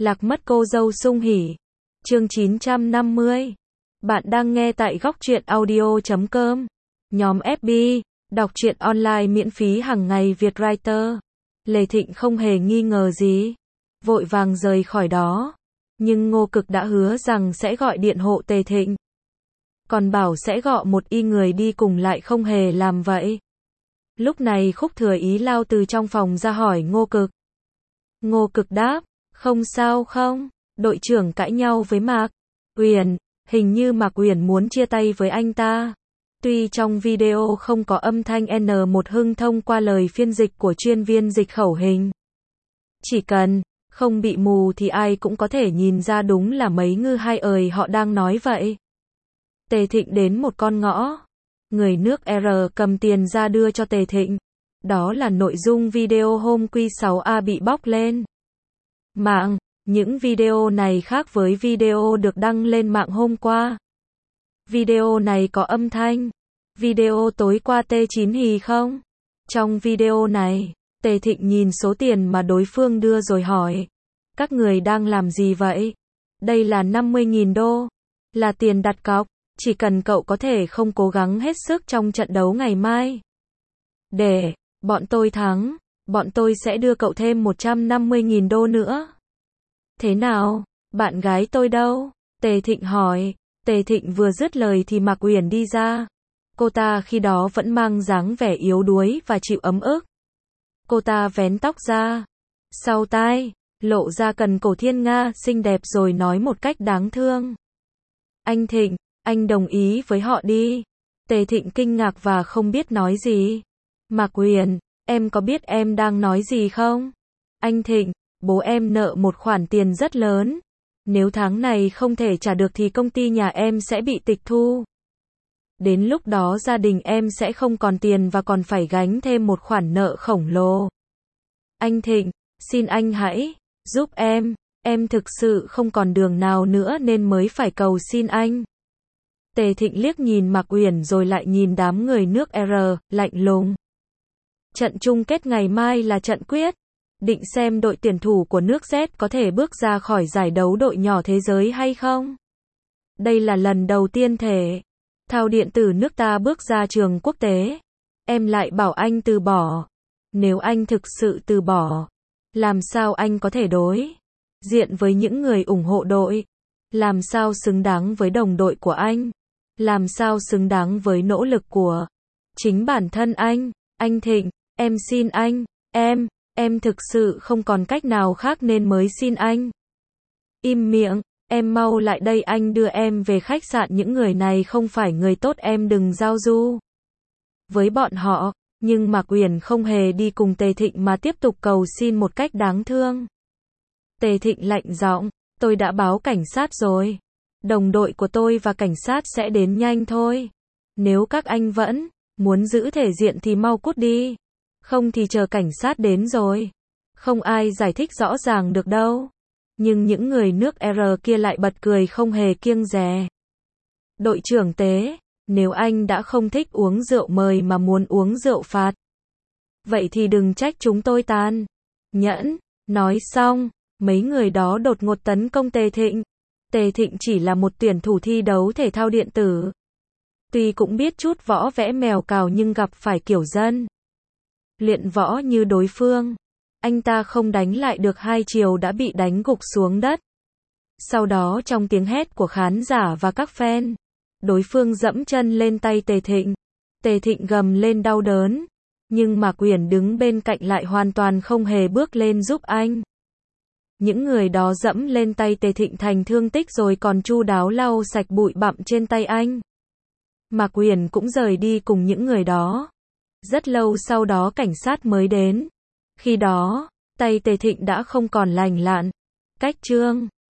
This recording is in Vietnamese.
Lạc mất cô dâu sung hỉ. Chương 950. Bạn đang nghe tại góc truyện audio.com. Nhóm FB, đọc truyện online miễn phí hàng ngày Việt Writer. Lê Thịnh không hề nghi ngờ gì, vội vàng rời khỏi đó. Nhưng Ngô Cực đã hứa rằng sẽ gọi điện hộ Tề Thịnh, còn bảo sẽ gọi một y người đi cùng lại không hề làm vậy. Lúc này Khúc Thừa Ý lao từ trong phòng ra hỏi Ngô Cực. Ngô Cực đáp, không sao không, đội trưởng cãi nhau với Mạc Uyển, hình như Mạc Uyển muốn chia tay với anh ta. Tuy trong video không có âm thanh N1 Hưng thông qua lời phiên dịch của chuyên viên dịch khẩu hình. Chỉ cần không bị mù thì ai cũng có thể nhìn ra đúng là mấy ngư hai ời họ đang nói vậy. Tề Thịnh đến một con ngõ. Người nước R cầm tiền ra đưa cho Tề Thịnh. Đó là nội dung video hôm Q6A bị bóc lên mạng. Những video này khác với video được đăng lên mạng hôm qua. Video này có âm thanh. Video tối qua T9 hì không? Trong video này, Tề Thịnh nhìn số tiền mà đối phương đưa rồi hỏi. Các người đang làm gì vậy? Đây là 50.000 đô. Là tiền đặt cọc. Chỉ cần cậu có thể không cố gắng hết sức trong trận đấu ngày mai. Để bọn tôi thắng, bọn tôi sẽ đưa cậu thêm 150.000 đô nữa. Thế nào? Bạn gái tôi đâu? Tề Thịnh hỏi. Tề Thịnh vừa dứt lời thì Mạc Uyển đi ra. Cô ta khi đó vẫn mang dáng vẻ yếu đuối và chịu ấm ức. Cô ta vén tóc ra, sau tai, lộ ra cần cổ thiên nga xinh đẹp rồi nói một cách đáng thương. Anh Thịnh, anh đồng ý với họ đi. Tề Thịnh kinh ngạc và không biết nói gì. Mạc Uyển, em có biết em đang nói gì không? Anh Thịnh, bố em nợ một khoản tiền rất lớn. Nếu tháng này không thể trả được thì công ty nhà em sẽ bị tịch thu. Đến lúc đó gia đình em sẽ không còn tiền và còn phải gánh thêm một khoản nợ khổng lồ. Anh Thịnh, xin anh hãy giúp em thực sự không còn đường nào nữa nên mới phải cầu xin anh. Tề Thịnh liếc nhìn Mạc Uyển rồi lại nhìn đám người nước R, lạnh lùng. Trận chung kết ngày mai là trận quyết định xem đội tuyển thủ của nước Z có thể bước ra khỏi giải đấu đội nhỏ thế giới hay không. Đây là lần đầu tiên thể thao điện tử nước ta bước ra trường quốc tế. Em lại bảo anh từ bỏ. Nếu anh thực sự từ bỏ, làm sao anh có thể đối diện với những người ủng hộ đội? Làm sao xứng đáng với đồng đội của anh? Làm sao xứng đáng với nỗ lực của chính bản thân anh? Anh Thịnh, em xin anh, em thực sự không còn cách nào khác nên mới xin anh. Im miệng, em mau lại đây anh đưa em về khách sạn, những người này không phải người tốt, em đừng giao du với bọn họ. Nhưng Mạc Uyển không hề đi cùng Tề Thịnh mà tiếp tục cầu xin một cách đáng thương. Tề Thịnh lạnh giọng, tôi đã báo cảnh sát rồi. Đồng đội của tôi và cảnh sát sẽ đến nhanh thôi. Nếu các anh vẫn muốn giữ thể diện thì mau cút đi. Không thì chờ cảnh sát đến rồi. Không ai giải thích rõ ràng được đâu. Nhưng những người nước R kia lại bật cười không hề kiêng dè. Đội trưởng Tế, nếu anh đã không thích uống rượu mời mà muốn uống rượu phạt, vậy thì đừng trách chúng tôi tàn nhẫn. Nói xong, mấy người đó đột ngột tấn công Tề Thịnh. Tề Thịnh chỉ là một tuyển thủ thi đấu thể thao điện tử. Tuy cũng biết chút võ vẽ mèo cào nhưng gặp phải kiểu dân luyện võ như đối phương, anh ta không đánh lại được, hai chiều đã bị đánh gục xuống đất. Sau đó trong tiếng hét của khán giả và các fan, đối phương dẫm chân lên tay Tề Thịnh. Tề Thịnh gầm lên đau đớn, nhưng Mạc Uyển đứng bên cạnh lại hoàn toàn không hề bước lên giúp anh. Những người đó dẫm lên tay Tề Thịnh thành thương tích rồi còn chu đáo lau sạch bụi bặm trên tay anh. Mạc Uyển cũng rời đi cùng những người đó. Rất lâu sau đó cảnh sát mới đến. Khi đó, tay Tề Thịnh đã không còn lành lặn. Cách chương